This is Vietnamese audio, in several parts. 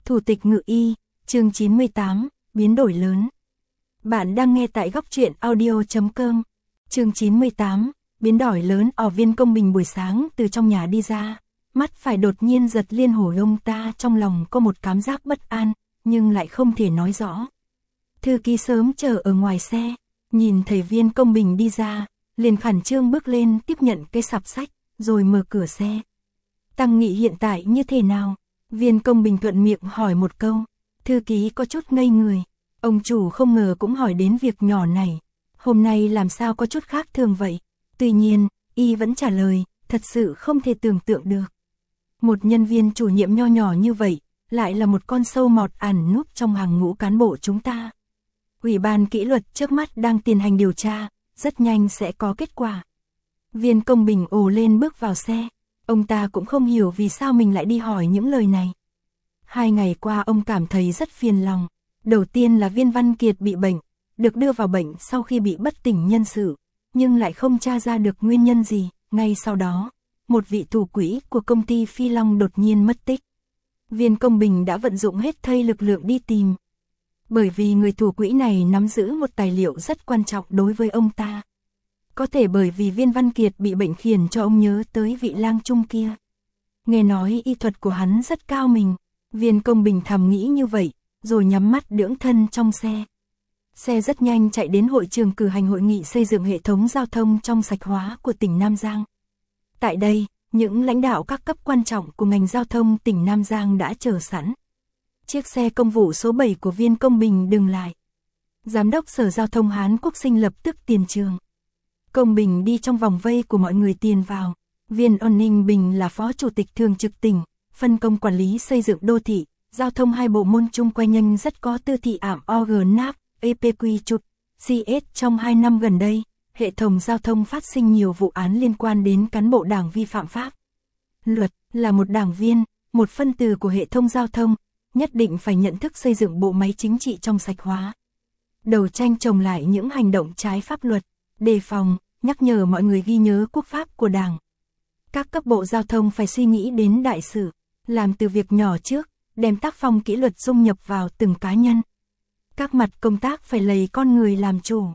Thủ tịch Ngự Y, chương 98, biến đổi lớn. Bạn đang nghe tại góc truyện audio.com. Chương 98, biến đổi lớn. Viên Công Bình buổi sáng từ trong nhà đi ra, mắt phải đột nhiên giật liên hồi, ông ta trong lòng có một cảm giác bất an, nhưng lại không thể nói rõ. Thư ký sớm chờ ở ngoài xe, nhìn thấy Viên Công Bình đi ra, liền khẩn trương bước lên tiếp nhận cái sạp sách, rồi mở cửa xe. Tăng Nghị hiện tại như thế nào? Viên Công Bình thuận miệng hỏi một câu. Thư ký có chút ngây người. Ông chủ không ngờ cũng hỏi đến việc nhỏ này. Hôm nay làm sao có chút khác thường vậy? Tuy nhiên, y vẫn trả lời, thật sự không thể tưởng tượng được. Một nhân viên chủ nhiệm nho nhỏ như vậy, lại là một con sâu mọt ẩn núp trong hàng ngũ cán bộ chúng ta. Ủy ban kỷ luật trước mắt đang tiến hành điều tra, rất nhanh sẽ có kết quả. Viên Công Bình ồ lên bước vào xe. Ông ta cũng không hiểu vì sao mình lại đi hỏi những lời này. 2 ngày qua ông cảm thấy rất phiền lòng. Đầu tiên là Viên Văn Kiệt bị bệnh, được đưa vào bệnh sau khi bị bất tỉnh nhân sự, nhưng lại không tra ra được nguyên nhân gì. Ngay sau đó, một vị thủ quỹ của công ty Phi Long đột nhiên mất tích. Viên Công Bình đã vận dụng hết thây lực lượng đi tìm. Bởi vì người thủ quỹ này nắm giữ một tài liệu rất quan trọng đối với ông ta. Có thể bởi vì Viên Văn Kiệt bị bệnh khiến cho ông nhớ tới vị lang trung kia. Nghe nói y thuật của hắn rất cao minh. Viên Công Bình thầm nghĩ như vậy, rồi nhắm mắt đưỡng thân trong xe. Xe rất nhanh chạy đến hội trường cử hành hội nghị xây dựng hệ thống giao thông trong sạch hóa của tỉnh Nam Giang. Tại đây, những lãnh đạo các cấp quan trọng của ngành giao thông tỉnh Nam Giang đã chờ sẵn. Chiếc xe công vụ số 7 của Viên Công Bình dừng lại. Giám đốc Sở Giao thông Hán Quốc Sinh lập tức tiền trường. Công Bình đi trong vòng vây của mọi người tiền vào. Viên Ôn Ninh Bình là phó chủ tịch thường trực tỉnh, phân công quản lý xây dựng đô thị, giao thông hai bộ môn chung quay nhanh rất có tư thị ảm OGNAP, EPQ chụp, CS. Trong 2 năm gần đây, hệ thống giao thông phát sinh nhiều vụ án liên quan đến cán bộ đảng vi phạm pháp luật. Là một đảng viên, một phân tử của hệ thống giao thông, nhất định phải nhận thức xây dựng bộ máy chính trị trong sạch hóa. Đấu tranh chống lại những hành động trái pháp luật, đề phòng, nhắc nhở mọi người ghi nhớ quốc pháp của Đảng. Các cấp bộ giao thông phải suy nghĩ đến đại sự, làm từ việc nhỏ trước, đem tác phong kỷ luật dung nhập vào từng cá nhân. Các mặt công tác phải lấy con người làm chủ,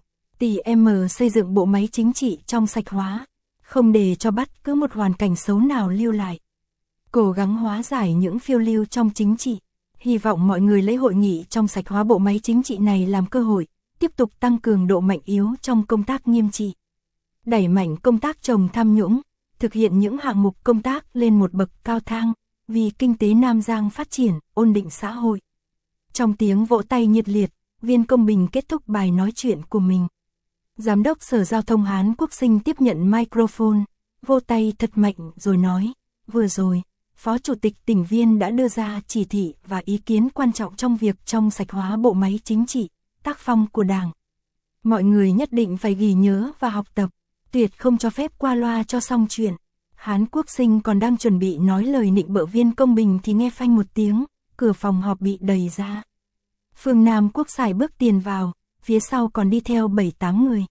xây dựng bộ máy chính trị trong sạch hóa, không để cho bất cứ một hoàn cảnh xấu nào lưu lại. Cố gắng hóa giải những phiêu lưu trong chính trị. Hy vọng mọi người lấy hội nghị trong sạch hóa bộ máy chính trị này làm cơ hội, tiếp tục tăng cường độ mạnh yếu trong công tác nghiêm trị. Đẩy mạnh công tác chống tham nhũng, thực hiện những hạng mục công tác lên một bậc cao thang, vì kinh tế Nam Giang phát triển, ổn định xã hội. Trong tiếng vỗ tay nhiệt liệt, Viên Công Bình kết thúc bài nói chuyện của mình. Giám đốc Sở Giao thông Hán Quốc Sinh tiếp nhận microphone, vỗ tay thật mạnh rồi nói, vừa rồi, Phó Chủ tịch tỉnh Viên đã đưa ra chỉ thị và ý kiến quan trọng trong việc trong sạch hóa bộ máy chính trị, tác phong của Đảng. Mọi người nhất định phải ghi nhớ và học tập, tuyệt không cho phép qua loa cho xong chuyện. Hán Quốc Sinh còn đang chuẩn bị nói lời nịnh bợ Viên Công Bình thì nghe phanh một tiếng, cửa phòng họp bị đẩy ra. Phương Nam Quốc xài bước tiền vào, phía sau còn đi theo 7-8 người.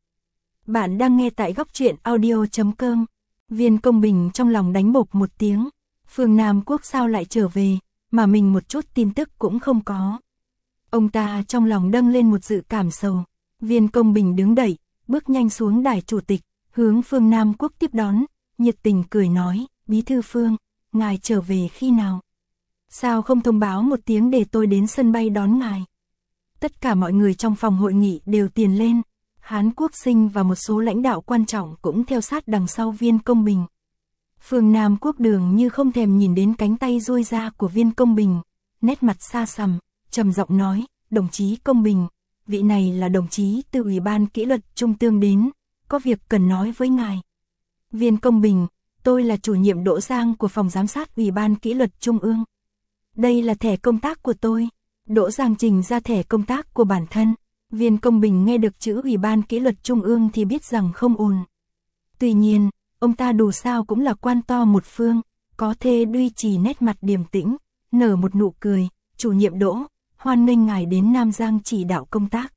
Bạn đang nghe tại góc truyện audio.com. Viên Công Bình trong lòng đánh bộp một tiếng. Phương Nam Quốc sao lại trở về, mà mình một chút tin tức cũng không có. Ông ta trong lòng dâng lên một dự cảm sầu. Viên Công Bình đứng dậy, bước nhanh xuống đài chủ tịch, hướng Phương Nam Quốc tiếp đón, nhiệt tình cười nói, Bí thư Phương, ngài trở về khi nào? Sao không thông báo một tiếng để tôi đến sân bay đón ngài? Tất cả mọi người trong phòng hội nghị đều tiền lên. Hán Quốc Sinh và một số lãnh đạo quan trọng cũng theo sát đằng sau Viên Công Bình. Phương Nam Quốc dường như không thèm nhìn đến cánh tay duỗi ra của Viên Công Bình, nét mặt xa sầm, trầm giọng nói, đồng chí Công Bình, vị này là đồng chí từ Ủy ban kỷ luật Trung ương đến, có việc cần nói với ngài. Viên Công Bình, tôi là chủ nhiệm Đỗ Giang của phòng giám sát Ủy ban kỷ luật Trung ương. Đây là thẻ công tác của tôi. Đỗ Giang trình ra thẻ công tác của bản thân. Viên Công Bình nghe được chữ Ủy ban kỷ luật Trung ương thì biết rằng không ổn. Tuy nhiên, ông ta dù sao cũng là quan to một phương, có thể duy trì nét mặt điềm tĩnh, nở một nụ cười, chủ nhiệm Đỗ, hoan nghênh ngài đến Nam Giang chỉ đạo công tác.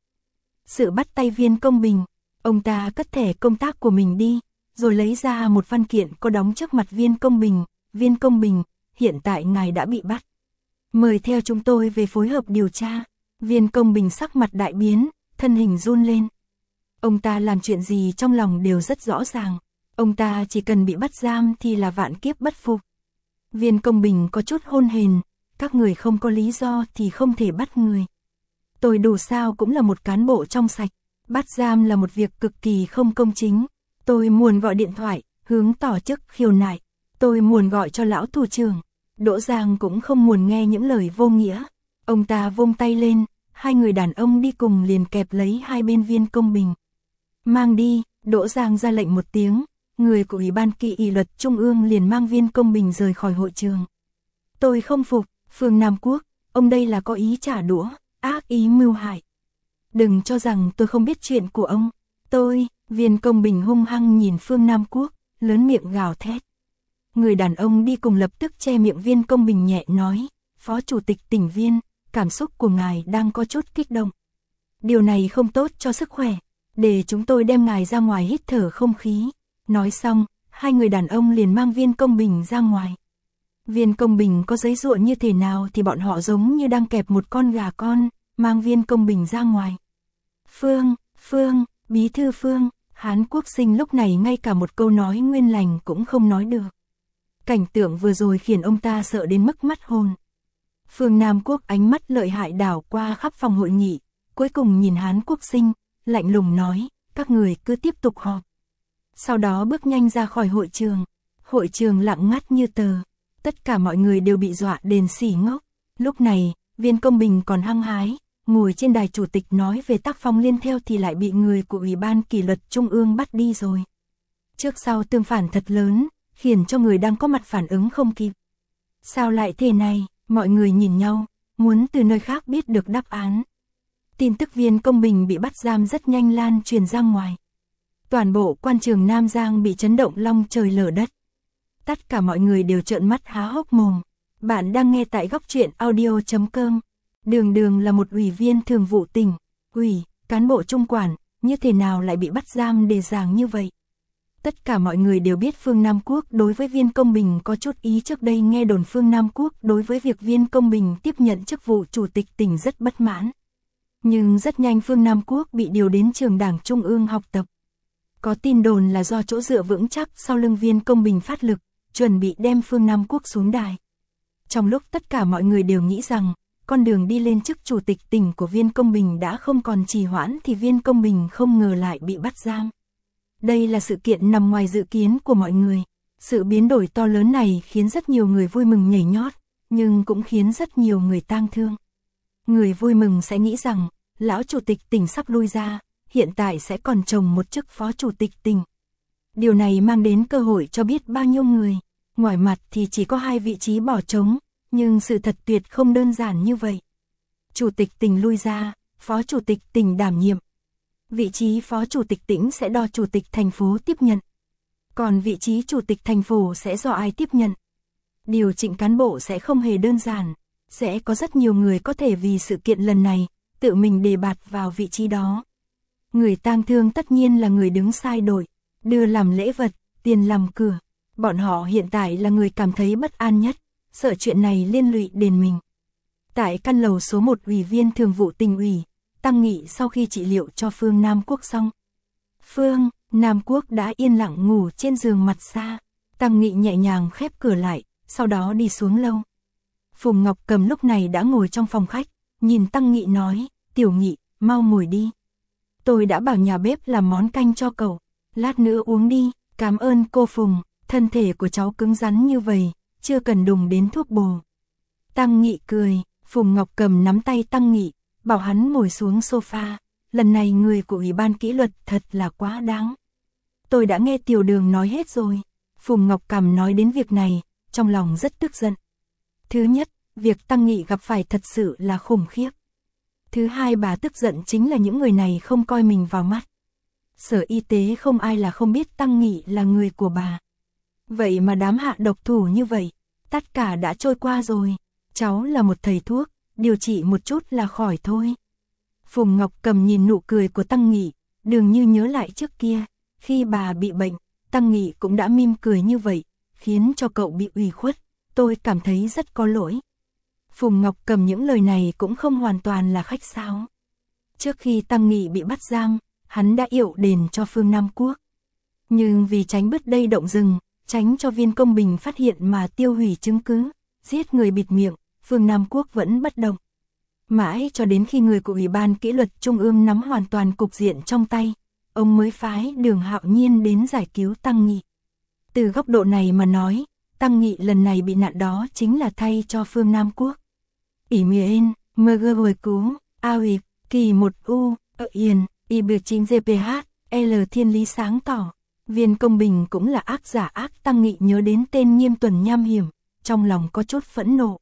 Sự bắt tay Viên Công Bình, ông ta cất thẻ công tác của mình đi, rồi lấy ra một văn kiện có đóng trước mặt Viên Công Bình. Viên Công Bình, hiện tại ngài đã bị bắt. Mời theo chúng tôi về phối hợp điều tra. Viên Công Bình sắc mặt đại biến, thân hình run lên. Ông ta làm chuyện gì trong lòng đều rất rõ ràng. Ông ta chỉ cần bị bắt giam thì là vạn kiếp bất phục. Viên Công Bình có chút hôn hền, các người không có lý do thì không thể bắt người. Tôi dù sao cũng là một cán bộ trong sạch, bắt giam là một việc cực kỳ không công chính. Tôi muốn gọi điện thoại, hướng tỏ chức khiêu nại. Tôi muốn gọi cho lão thủ trưởng. Đỗ Giang cũng không muốn nghe những lời vô nghĩa. Ông ta vung tay lên, hai người đàn ông đi cùng liền kẹp lấy hai bên Viên Công Bình. Mang đi, Đỗ Giang ra lệnh một tiếng, người của Ủy ban kỷ luật Trung ương liền mang Viên Công Bình rời khỏi hội trường. Tôi không phục, Phương Nam Quốc, ông đây là có ý trả đũa, ác ý mưu hại. Đừng cho rằng tôi không biết chuyện của ông. Viên Công Bình hung hăng nhìn Phương Nam Quốc, lớn miệng gào thét. Người đàn ông đi cùng lập tức che miệng Viên Công Bình nhẹ nói, Phó Chủ tịch tỉnh Viên, cảm xúc của ngài đang có chút kích động. Điều này không tốt cho sức khỏe, để chúng tôi đem ngài ra ngoài hít thở không khí. Nói xong, hai người đàn ông liền mang Viên Công Bình ra ngoài. Viên Công Bình có giấy ruộng như thế nào thì bọn họ giống như đang kẹp một con gà con, mang Viên Công Bình ra ngoài. Phương, bí thư Phương, Hán Quốc Sinh lúc này ngay cả một câu nói nguyên lành cũng không nói được. Cảnh tượng vừa rồi khiến ông ta sợ đến mức mất hồn. Phương Nam Quốc ánh mắt lợi hại đảo qua khắp phòng hội nghị, cuối cùng nhìn Hán Quốc Sinh, lạnh lùng nói, các người cứ tiếp tục họp. Sau đó bước nhanh ra khỏi hội trường lặng ngắt như tờ, tất cả mọi người đều bị dọa đến xỉ ngốc. Lúc này, Viên Công Bình còn hăng hái, ngồi trên đài chủ tịch nói về tác phong liên theo thì lại bị người của Ủy ban kỷ luật Trung ương bắt đi rồi. Trước sau tương phản thật lớn, khiến cho người đang có mặt phản ứng không kịp. Sao lại thế này, mọi người nhìn nhau, muốn từ nơi khác biết được đáp án. Tin tức Viên Công Bình bị bắt giam rất nhanh lan truyền ra ngoài. Toàn bộ quan trường Nam Giang bị chấn động long trời lở đất. Tất cả mọi người đều trợn mắt há hốc mồm. Bạn đang nghe tại Góc Truyện Audio.com. Đường là một ủy viên thường vụ tỉnh, cán bộ trung quản, như thế nào lại bị bắt giam đề giảng như vậy? Tất cả mọi người đều biết Phương Nam Quốc đối với Viên Công Bình có chút ý, trước đây nghe đồn Phương Nam Quốc đối với việc Viên Công Bình tiếp nhận chức vụ chủ tịch tỉnh rất bất mãn. Nhưng rất nhanh Phương Nam Quốc bị điều đến trường Đảng Trung ương học tập. Có tin đồn là do chỗ dựa vững chắc sau lưng Viên Công Bình phát lực, chuẩn bị đem Phương Nam Quốc xuống đài. Trong lúc tất cả mọi người đều nghĩ rằng, con đường đi lên chức chủ tịch tỉnh của Viên Công Bình đã không còn trì hoãn thì Viên Công Bình không ngờ lại bị bắt giam. Đây là sự kiện nằm ngoài dự kiến của mọi người. Sự biến đổi to lớn này khiến rất nhiều người vui mừng nhảy nhót, nhưng cũng khiến rất nhiều người tang thương. Người vui mừng sẽ nghĩ rằng, lão chủ tịch tỉnh sắp lui ra, hiện tại sẽ còn trồng một chức phó chủ tịch tỉnh. Điều này mang đến cơ hội cho biết bao nhiêu người. Ngoài mặt thì chỉ có 2 vị trí bỏ trống, nhưng sự thật tuyệt không đơn giản như vậy. Chủ tịch tỉnh lui ra, phó chủ tịch tỉnh đảm nhiệm. Vị trí phó chủ tịch tỉnh sẽ do chủ tịch thành phố tiếp nhận. Còn vị trí chủ tịch thành phố sẽ do ai tiếp nhận? Điều chỉnh cán bộ sẽ không hề đơn giản. Sẽ có rất nhiều người có thể vì sự kiện lần này, tự mình đề bạt vào vị trí đó. Người tang thương tất nhiên là người đứng sai đội, đưa làm lễ vật, tiền làm cửa. Bọn họ hiện tại là người cảm thấy bất an nhất, sợ chuyện này liên lụy đến mình. Tại căn lầu số 1 ủy viên thường vụ tỉnh ủy, Tăng Nghị sau khi trị liệu cho Phương Nam Quốc xong. Phương Nam Quốc đã yên lặng ngủ trên giường mặt xa. Tăng Nghị nhẹ nhàng khép cửa lại, sau đó đi xuống lâu. Phùng Ngọc Cầm lúc này đã ngồi trong phòng khách, nhìn Tăng Nghị nói, Tiểu Nghị, mau ngồi đi. Tôi đã bảo nhà bếp làm món canh cho cậu, lát nữa uống đi, cảm ơn cô Phùng, thân thể của cháu cứng rắn như vậy, chưa cần đụng đến thuốc bổ. Tăng Nghị cười, Phùng Ngọc Cầm nắm tay Tăng Nghị, bảo hắn ngồi xuống sofa, lần này người của Ủy ban kỷ luật thật là quá đáng. Tôi đã nghe Tiểu Đường nói hết rồi. Phùng Ngọc Cầm nói đến việc này, trong lòng rất tức giận. Thứ nhất, việc Tăng Nghị gặp phải thật sự là khủng khiếp. Thứ hai, bà tức giận chính là những người này không coi mình vào mắt. Sở Y tế không ai là không biết Tăng Nghị là người của bà. Vậy mà đám hạ độc thủ như vậy, tất cả đã trôi qua rồi. Cháu là một thầy thuốc, điều trị một chút là khỏi thôi. Phùng Ngọc Cầm nhìn nụ cười của Tăng Nghị, dường như nhớ lại trước kia, khi bà bị bệnh, Tăng Nghị cũng đã mỉm cười như vậy, khiến cho cậu bị ủy khuất, tôi cảm thấy rất có lỗi. Phùng Ngọc Cầm những lời này cũng không hoàn toàn là khách sáo. Trước khi Tăng Nghị bị bắt giam, hắn đã yệu đền cho Phương Nam Quốc. Nhưng vì tránh bứt dây động rừng, tránh cho Viên Công Bình phát hiện mà tiêu hủy chứng cứ, giết người bịt miệng, Phương Nam Quốc vẫn bất động. Mãi cho đến khi người của Ủy ban Kỷ luật Trung ương nắm hoàn toàn cục diện trong tay, ông mới phái Đường Hạo Nhiên đến giải cứu Tăng Nghị. Từ góc độ này mà nói, Tăng Nghị lần này bị nạn đó chính là thay cho Phương Nam Quốc. Ỷ miền, mơ gơ hồi cứu, a huyệt, kỳ 1U, yên, y biểu chính GPH, L thiên lý sáng tỏ. Viên Công Bình cũng là ác giả ác. Tăng Nghị nhớ đến tên Nghiêm Tuần nham hiểm, trong lòng có chút phẫn nộ.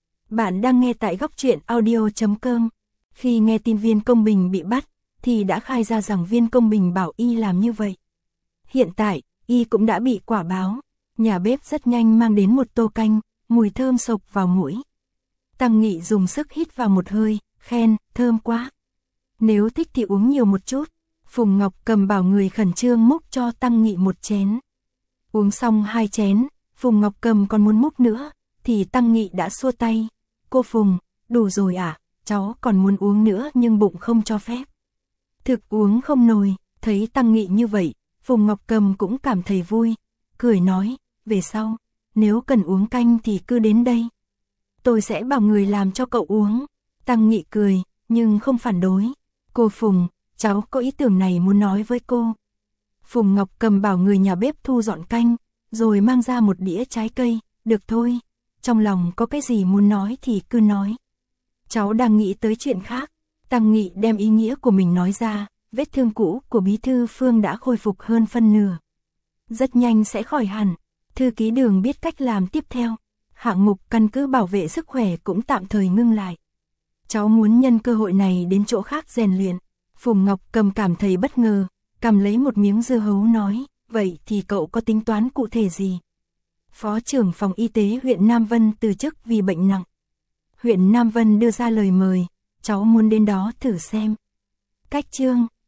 Bạn đang nghe tại góc truyện audio.com. Khi nghe tin Viên Công Bình bị bắt, thì đã khai ra rằng Viên Công Bình bảo y làm như vậy. Hiện tại, y cũng đã bị quả báo. Nhà bếp rất nhanh mang đến một tô canh, mùi thơm sộc vào mũi. Tăng Nghị dùng sức hít vào một hơi, khen, thơm quá. Nếu thích thì uống nhiều một chút. Phùng Ngọc Cầm bảo người khẩn trương múc cho Tăng Nghị một chén. Uống xong 2 chén, Phùng Ngọc Cầm còn muốn múc nữa, thì Tăng Nghị đã xua tay. Cô Phùng, đủ rồi à, cháu còn muốn uống nữa nhưng bụng không cho phép. Thực uống không nổi, thấy Tăng Nghị như vậy, Phùng Ngọc Cầm cũng cảm thấy vui, cười nói, về sau, nếu cần uống canh thì cứ đến đây. Tôi sẽ bảo người làm cho cậu uống. Tăng Nghị cười, nhưng không phản đối. Cô Phùng, cháu có ý tưởng này muốn nói với cô. Phùng Ngọc Cầm bảo người nhà bếp thu dọn canh, rồi mang ra một đĩa trái cây, được thôi. Trong lòng có cái gì muốn nói thì cứ nói. Cháu đang nghĩ tới chuyện khác. Tăng Nghị đem ý nghĩa của mình nói ra, vết thương cũ của Bí thư Phương đã khôi phục hơn phân nửa. Rất nhanh sẽ khỏi hẳn. Thư ký Đường biết cách làm tiếp theo. Hạng mục căn cứ bảo vệ sức khỏe cũng tạm thời ngưng lại. Cháu muốn nhân cơ hội này đến chỗ khác rèn luyện. Phùng Ngọc Cầm cảm thấy bất ngờ, cầm lấy một miếng dưa hấu nói, vậy thì cậu có tính toán cụ thể gì? Phó trưởng phòng y tế huyện Nam Vân từ chức vì bệnh nặng. Huyện Nam Vân đưa ra lời mời, cháu muốn đến đó thử xem. Cách chương